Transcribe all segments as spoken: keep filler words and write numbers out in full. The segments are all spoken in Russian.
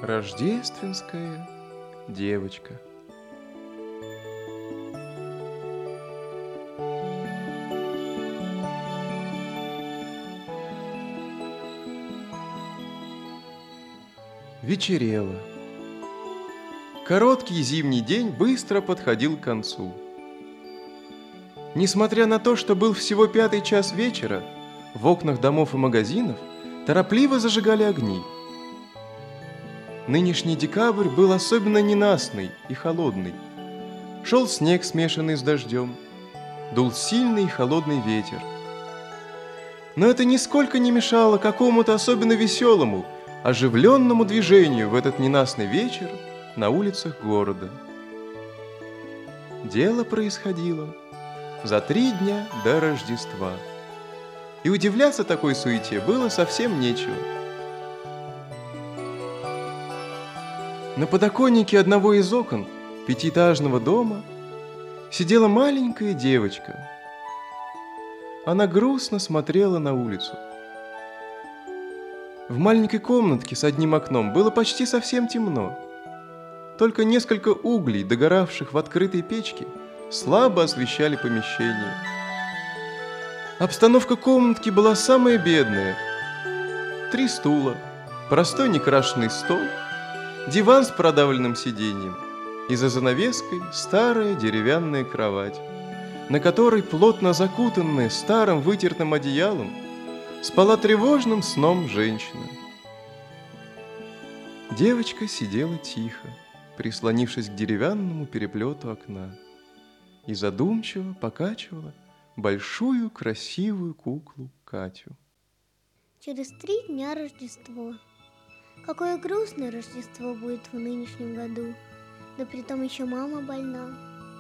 Рождественская девочка. Вечерело. Короткий зимний день быстро подходил к концу. Несмотря на то, что был всего пятый час вечера, в окнах домов и магазинов торопливо зажигали огни. Нынешний декабрь был особенно ненастный и холодный. Шел снег, смешанный с дождем, дул сильный и холодный ветер. Но это нисколько не мешало какому-то особенно веселому, оживленному движению в этот ненастный вечер на улицах города. Дело происходило за три дня до Рождества, и удивляться такой суете было совсем нечего. На подоконнике одного из окон пятиэтажного дома сидела маленькая девочка. Она грустно смотрела на улицу. В маленькой комнатке с одним окном было почти совсем темно. Только несколько углей, догоравших в открытой печке, слабо освещали помещение. Обстановка комнатки была самая бедная. Три стула, простой некрашенный стол, диван с продавленным сиденьем и за занавеской старая деревянная кровать, на которой, плотно закутанная старым вытертым одеялом, спала тревожным сном женщина. Девочка сидела тихо, прислонившись к деревянному переплету окна, и задумчиво покачивала большую красивую куклу Катю. Через три дня Рождество. Какое грустное Рождество будет в нынешнем году, да притом еще мама больна.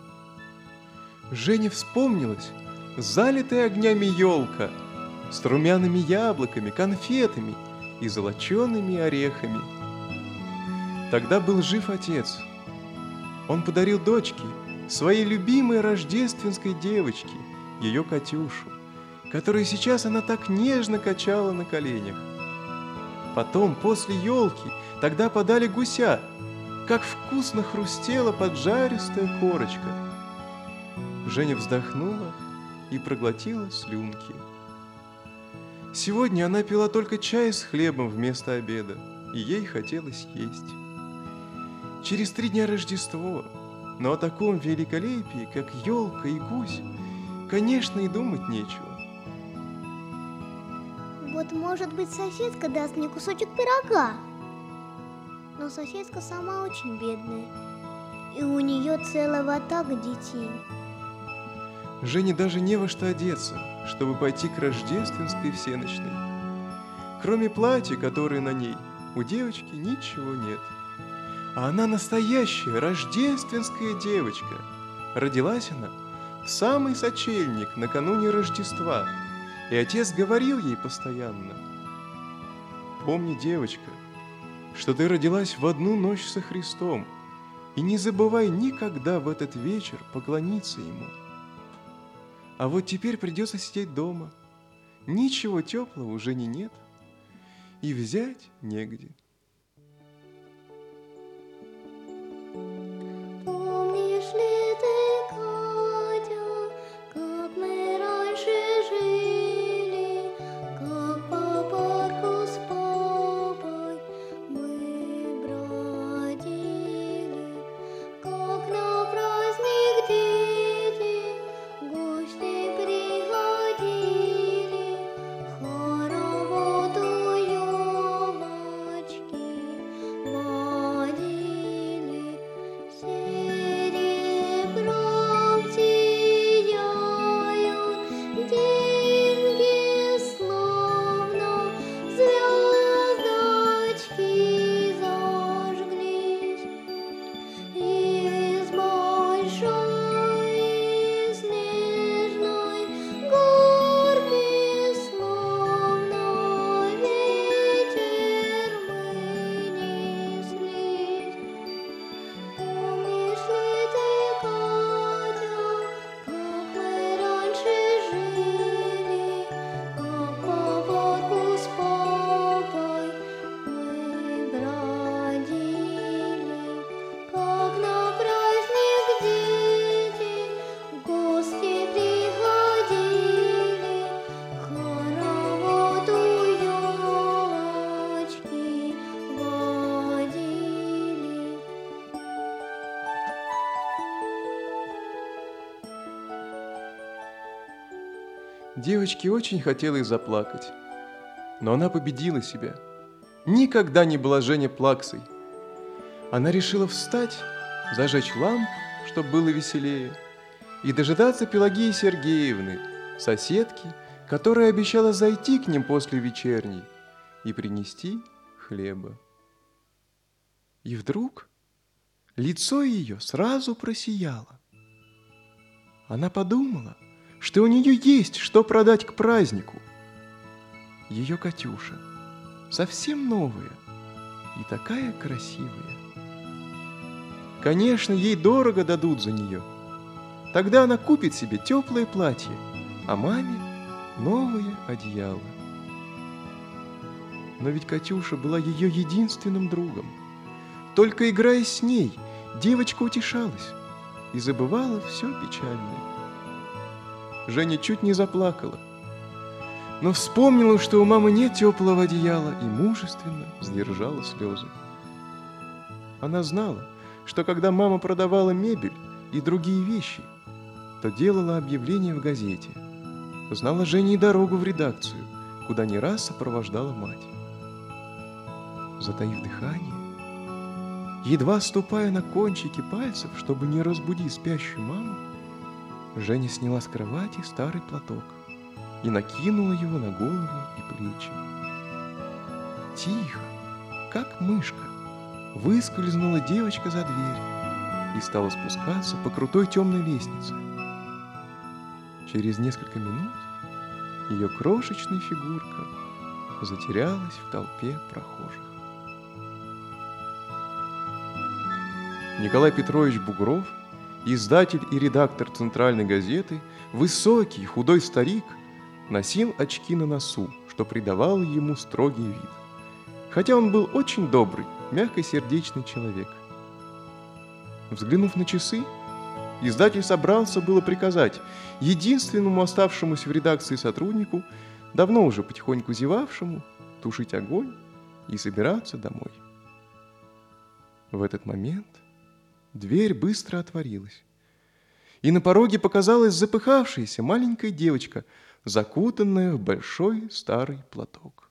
Жене вспомнилась залитая огнями елка с румяными яблоками, конфетами и золочеными орехами. Тогда был жив отец. Он подарил дочке, своей любимой рождественской девочке, ее Катюшу, которую сейчас она так нежно качала на коленях. Потом, после елки, тогда подали гуся. Как вкусно хрустела поджаристая корочка. Женя вздохнула и проглотила слюнки. Сегодня она пила только чай с хлебом вместо обеда, и ей хотелось есть. Через три дня Рождество, но о таком великолепии, как елка и гусь, конечно, и думать нечего. Вот, может быть, соседка даст мне кусочек пирога. Но соседка сама очень бедная, и у нее целая ватага детей. Жене даже не во что одеться, чтобы пойти к рождественской всенощной. Кроме платья, которое на ней, у девочки ничего нет. А она настоящая рождественская девочка. Родилась она в самый сочельник накануне Рождества, и отец говорил ей постоянно: «Помни, девочка, что ты родилась в одну ночь со Христом, и не забывай никогда в этот вечер поклониться Ему. А вот теперь придется сидеть дома, ничего теплого уже не нет, и взять негде». Помнишь ли ты, Катя, как мы раньше жили, как по парку с папой мы бродили, как на праздник дети гости приходили, хоровод у елочки Девочке очень хотелось заплакать, но она победила себя. Никогда не была Женя плаксой. Она решила встать, зажечь лампу, чтобы было веселее, и дожидаться Пелагеи Сергеевны, соседки, которая обещала зайти к ним после вечерней и принести хлеба. И вдруг лицо ее сразу просияло. Она подумала, что у нее есть что продать к празднику. Ее Катюша, совсем новая и такая красивая. Конечно, ей дорого дадут за нее. Тогда она купит себе теплое платье, а маме новое одеяло. Но ведь Катюша была ее единственным другом. Только играя с ней, девочка утешалась и забывала все печальное. Женя чуть не заплакала, но вспомнила, что у мамы нет теплого одеяла, и мужественно сдержала слезы. Она знала, что когда мама продавала мебель и другие вещи, то делала объявление в газете. Знала Женя и дорогу в редакцию, куда не раз сопровождала мать. Затаив дыхание, едва ступая на кончики пальцев, чтобы не разбудить спящую маму, Женя сняла с кровати старый платок и накинула его на голову и плечи. Тихо, как мышка, выскользнула девочка за дверь и стала спускаться по крутой темной лестнице. Через несколько минут ее крошечная фигурка затерялась в толпе прохожих. Николай Петрович Бугров, издатель и редактор «Центральной газеты», высокий, худой старик, носил очки на носу, что придавало ему строгий вид. Хотя он был очень добрый, мягкосердечный человек. Взглянув на часы, издатель собрался было приказать единственному оставшемуся в редакции сотруднику, давно уже потихоньку зевавшему, тушить огонь и собираться домой. В этот момент дверь быстро отворилась, и на пороге показалась запыхавшаяся маленькая девочка, закутанная в большой старый платок.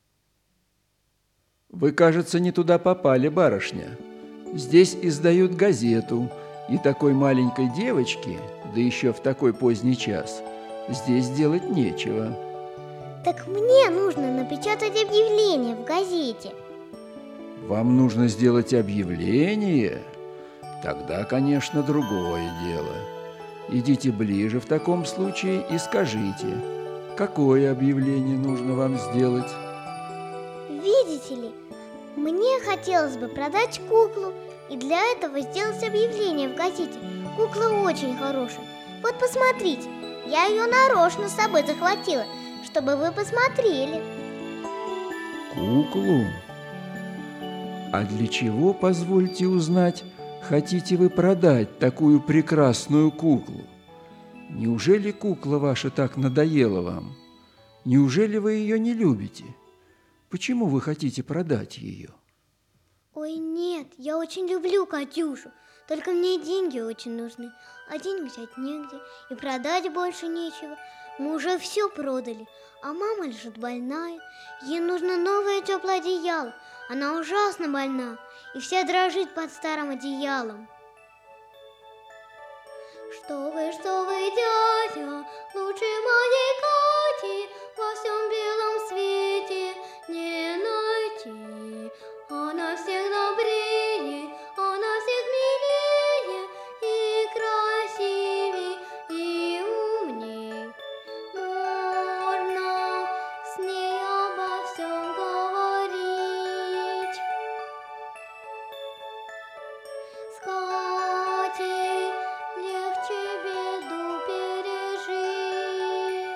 «Вы, кажется, не туда попали, барышня. Здесь издают газету, и такой маленькой девочке, да еще в такой поздний час, здесь делать нечего». Так мне нужно напечатать объявление в газете. «Вам нужно сделать объявление? Тогда, конечно, другое дело. Идите ближе в таком случае и скажите, какое объявление нужно вам сделать». Видите ли, мне хотелось бы продать куклу и для этого сделать объявление в газете. Кукла очень хорошая. Вот посмотрите, я ее нарочно с собой захватила, чтобы вы посмотрели. Куклу? А для чего, позвольте узнать, хотите вы продать такую прекрасную куклу? Неужели кукла ваша так надоела вам? Неужели вы ее не любите? Почему вы хотите продать ее? Ой, нет, я очень люблю Катюшу. Только мне деньги очень нужны, а денег взять негде, и продать больше нечего. Мы уже все продали, а мама лежит больная. Ей нужно новое теплое одеяло. Она ужасно больна и вся дрожит под старым одеялом. Что вы, что вы, дядя, лучше моей Кати во всем белом свете не найти. Она всех добрее, она всех милее и красивее, и умней. Можно с ней обо всем говорить. С Катей легче беду пережить.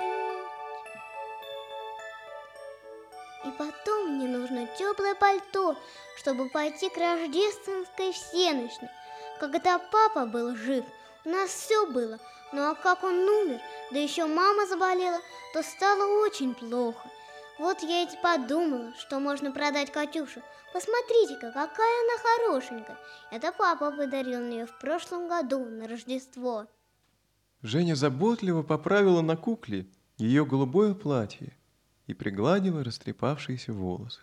И потом мне нужно теплое пальто, чтобы пойти к рождественской всенощной. Когда папа был жив, у нас все было. Ну а как он умер, да еще мама заболела, то стало очень плохо. Вот я и подумала, что можно продать Катюшу. Посмотрите-ка, какая она хорошенькая. Это папа подарил мне в прошлом году на Рождество. Женя заботливо поправила на кукле ее голубое платье и пригладила растрепавшиеся волосы.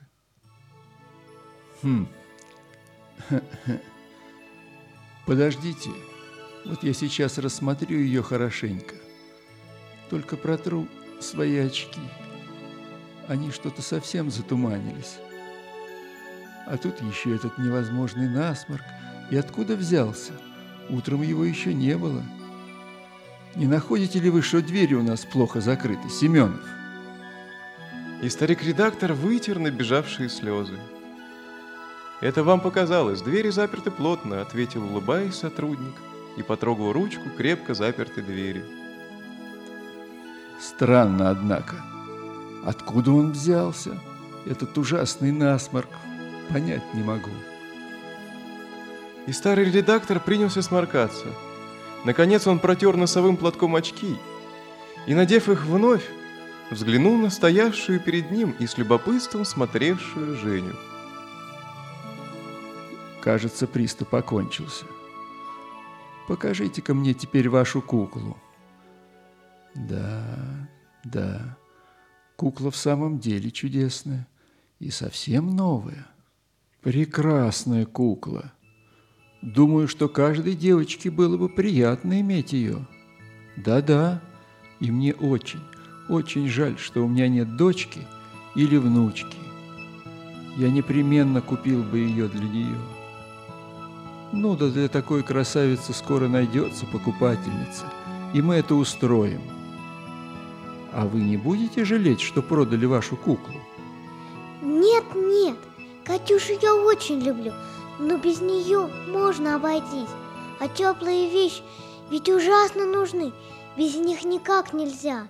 Хм. Подождите, вот я сейчас рассмотрю ее хорошенько. Только протру свои очки. Они что-то совсем затуманились. А тут еще этот невозможный насморк. И откуда взялся? Утром его еще не было. Не находите ли вы, что двери у нас плохо закрыты, Семенов? И старик-редактор вытер набежавшие слезы. «Это вам показалось, двери заперты плотно», — ответил, улыбаясь, сотрудник и потрогал ручку крепко запертой двери. Странно, однако. Откуда он взялся? Этот ужасный насморк. Понять не могу. И старый редактор принялся сморкаться. Наконец он протер носовым платком очки и, надев их вновь, взглянул на стоявшую перед ним и с любопытством смотревшую Женю. Кажется, приступ окончился. Покажите-ка мне теперь вашу куклу. Да, да, кукла в самом деле чудесная и совсем новая. Прекрасная кукла. Думаю, что каждой девочке было бы приятно иметь ее. Да-да, и мне очень, очень жаль, что у меня нет дочки или внучки. Я непременно купил бы ее для нее. Ну да для такой красавицы скоро найдется покупательница, и мы это устроим. А вы не будете жалеть, что продали вашу куклу? Нет, нет, Катюшу я очень люблю, но без нее можно обойтись. А теплые вещи ведь ужасно нужны, без них никак нельзя.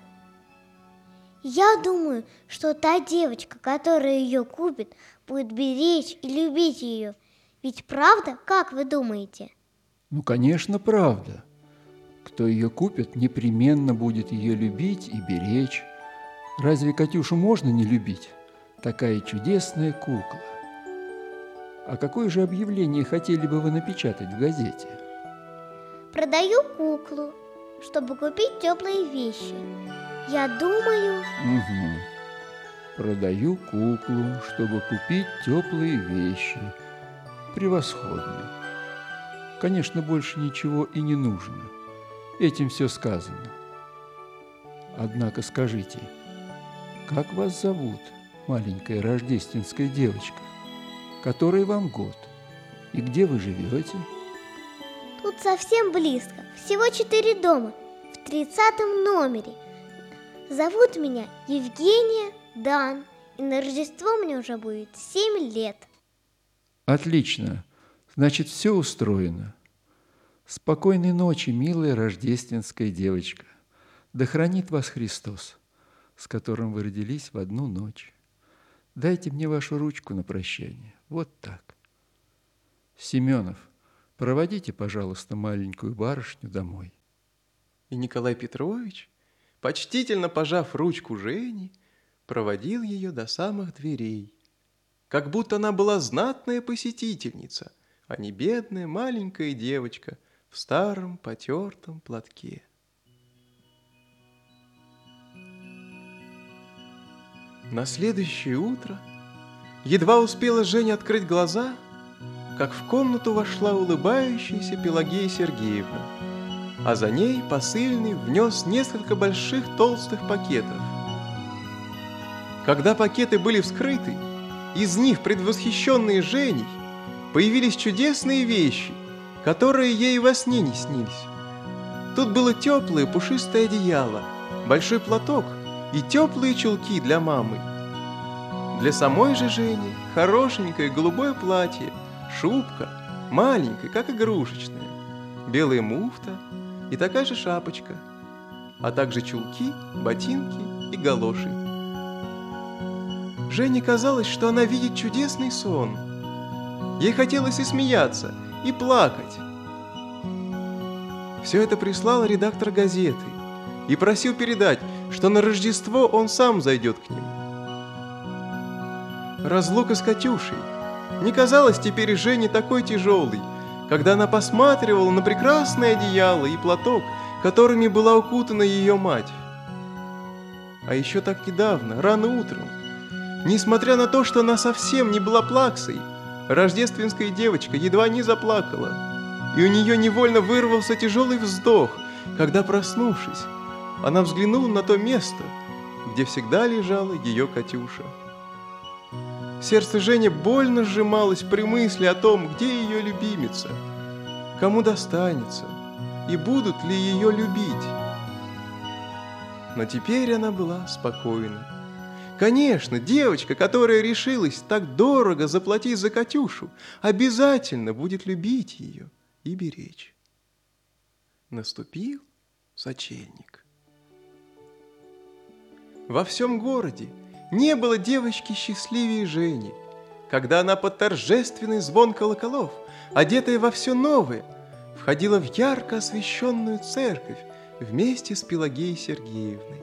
Я думаю, что та девочка, которая ее купит, будет беречь и любить ее. Ведь правда, как вы думаете? Ну, конечно, правда. Кто ее купит, непременно будет ее любить и беречь. Разве Катюшу можно не любить? Такая чудесная кукла. А какое же объявление хотели бы вы напечатать в газете? Продаю куклу, чтобы купить теплые вещи. Я думаю... Угу. Продаю куклу, чтобы купить теплые вещи. Превосходно. Конечно, больше ничего и не нужно. Этим все сказано. Однако скажите, как вас зовут, маленькая рождественская девочка, которой вам год, и где вы живете? Тут совсем близко, всего четыре дома, в тридцатом номере. Зовут меня Евгения Дан, и на Рождество мне уже будет семь лет. Отлично, значит, все устроено. Спокойной ночи, милая рождественская девочка. Да хранит вас Христос, с которым вы родились в одну ночь. Дайте мне вашу ручку на прощание. Вот так. Семенов, проводите, пожалуйста, маленькую барышню домой. И Николай Петрович, почтительно пожав ручку Жени, проводил ее до самых дверей, как будто она была знатная посетительница, а не бедная маленькая девочка в старом потертом платке. На следующее утро едва успела Женя открыть глаза, как в комнату вошла улыбающаяся Пелагея Сергеевна, а за ней посыльный внес несколько больших толстых пакетов. Когда пакеты были вскрыты, из них, предвосхищенные Женей, появились чудесные вещи, которые ей во сне не снились. Тут было теплое пушистое одеяло, большой платок и теплые чулки для мамы. Для самой же Жени хорошенькое голубое платье, шубка, маленькая, как игрушечная, белая муфта и такая же шапочка, а также чулки, ботинки и галоши. Жене казалось, что она видит чудесный сон. Ей хотелось и смеяться, и плакать. Все это прислал редактор газеты и просил передать, что на Рождество он сам зайдет к ним. Разлука с Катюшей не казалась теперь Жене такой тяжелой, когда она посматривала на прекрасное одеяло и платок, которыми была укутана ее мать. А еще так недавно, рано утром, несмотря на то, что она совсем не была плаксой, рождественская девочка едва не заплакала, и у нее невольно вырвался тяжелый вздох, когда, проснувшись, она взглянула на то место, где всегда лежала ее Катюша. Сердце Жени больно сжималось при мысли о том, где ее любимица, кому достанется и будут ли ее любить. Но теперь она была спокойна. Конечно, девочка, которая решилась так дорого заплатить за Катюшу, обязательно будет любить ее и беречь. Наступил сочельник. Во всем городе не было девочки счастливее Жени, когда она под торжественный звон колоколов, одетая во все новое, входила в ярко освещенную церковь вместе с Пелагеей Сергеевной.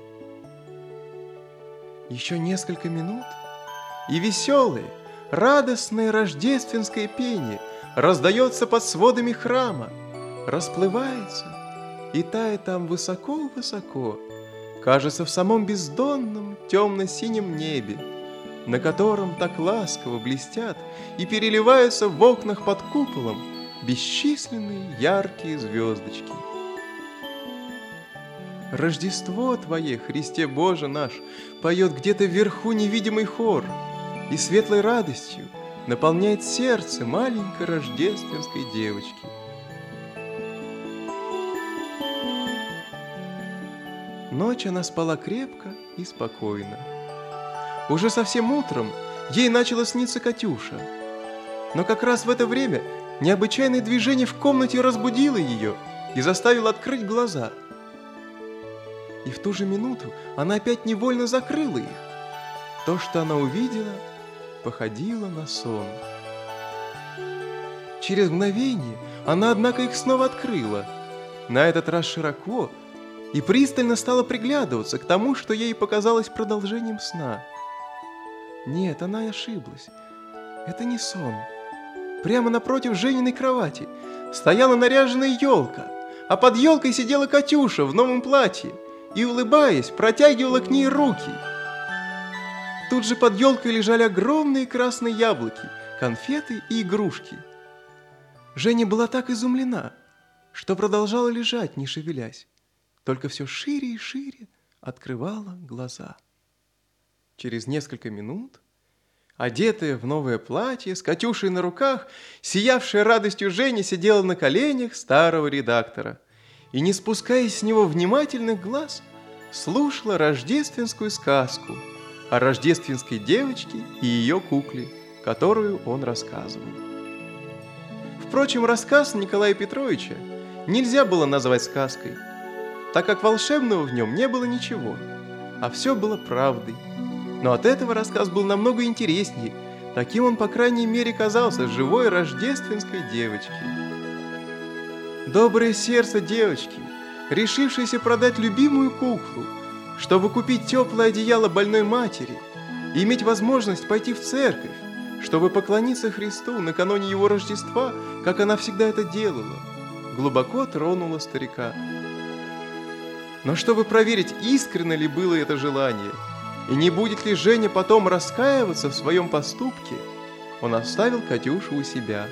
Еще несколько минут, и веселое, радостное рождественское пение раздается под сводами храма, расплывается и тает там высоко-высоко, кажется, в самом бездонном темно-синем небе, на котором так ласково блестят и переливаются в окнах под куполом бесчисленные яркие звездочки. Рождество Твое, Христе Боже наш, поет где-то вверху невидимый хор, и светлой радостью наполняет сердце маленькой рождественской девочки. Ночь она спала крепко и спокойно. Уже совсем утром ей начало сниться Катюша, но как раз в это время необычайное движение в комнате разбудило ее и заставило открыть глаза. И в ту же минуту она опять невольно закрыла их. То, что она увидела, походило на сон. Через мгновение она, однако, их снова открыла, на этот раз широко, и пристально стала приглядываться к тому, что ей показалось продолжением сна. Нет, она ошиблась. Это не сон. Прямо напротив Жениной кровати стояла наряженная елка, а под елкой сидела Катюша в новом платье и, улыбаясь, протягивала к ней руки. Тут же под елкой лежали огромные красные яблоки, конфеты и игрушки. Женя была так изумлена, что продолжала лежать, не шевелясь, только все шире и шире открывала глаза. Через несколько минут, одетая в новое платье, с Катюшей на руках, сиявшая радостью Женя сидела на коленях старого редактора и, не спуская с него внимательных глаз, слушала рождественскую сказку о рождественской девочке и ее кукле, которую он рассказывал. Впрочем, рассказ Николая Петровича нельзя было назвать сказкой, так как волшебного в нем не было ничего, а все было правдой. Но от этого рассказ был намного интереснее, таким он, по крайней мере, казался живой рождественской девочке. Доброе сердце девочки, решившейся продать любимую куклу, чтобы купить теплое одеяло больной матери и иметь возможность пойти в церковь, чтобы поклониться Христу накануне его Рождества, как она всегда это делала, глубоко тронуло старика. Но чтобы проверить, искренне ли было это желание, и не будет ли Женя потом раскаиваться в своем поступке, он оставил Катюшу у себя.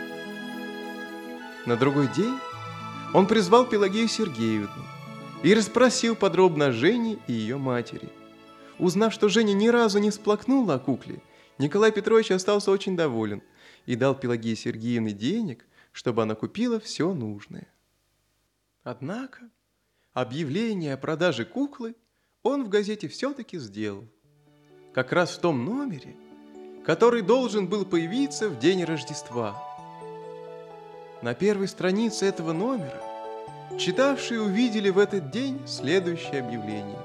На другой день он призвал Пелагею Сергеевну и расспросил подробно о Жене и ее матери. Узнав, что Женя ни разу не всплакнула о кукле, Николай Петрович остался очень доволен и дал Пелагее Сергеевне денег, чтобы она купила все нужное. Однако объявление о продаже куклы он в газете все-таки сделал, как раз в том номере, который должен был появиться в день Рождества. На первой странице этого номера читавшие увидели в этот день следующее объявление.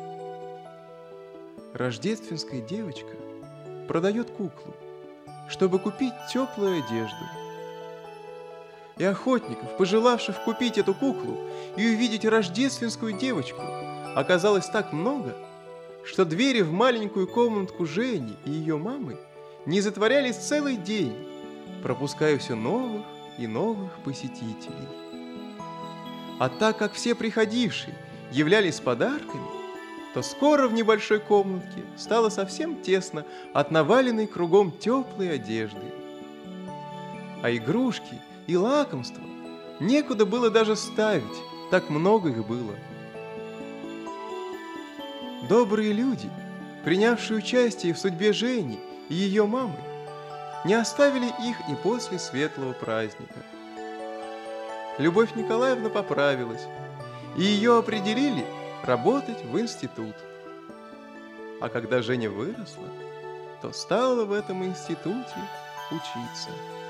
Рождественская девочка продает куклу, чтобы купить теплую одежду. И охотников, пожелавших купить эту куклу и увидеть рождественскую девочку, оказалось так много, что двери в маленькую комнатку Жени и ее мамы не затворялись целый день, пропуская все новых и новых посетителей. А так как все приходившие являлись с подарками, то скоро в небольшой комнатке стало совсем тесно от наваленной кругом теплой одежды. А игрушки и лакомства некуда было даже ставить, так много их было. Добрые люди, принявшие участие в судьбе Жени и ее мамы, не оставили их и после светлого праздника. Любовь Николаевна поправилась, и ее определили работать в институт. А когда Женя выросла, то стала в этом институте учиться.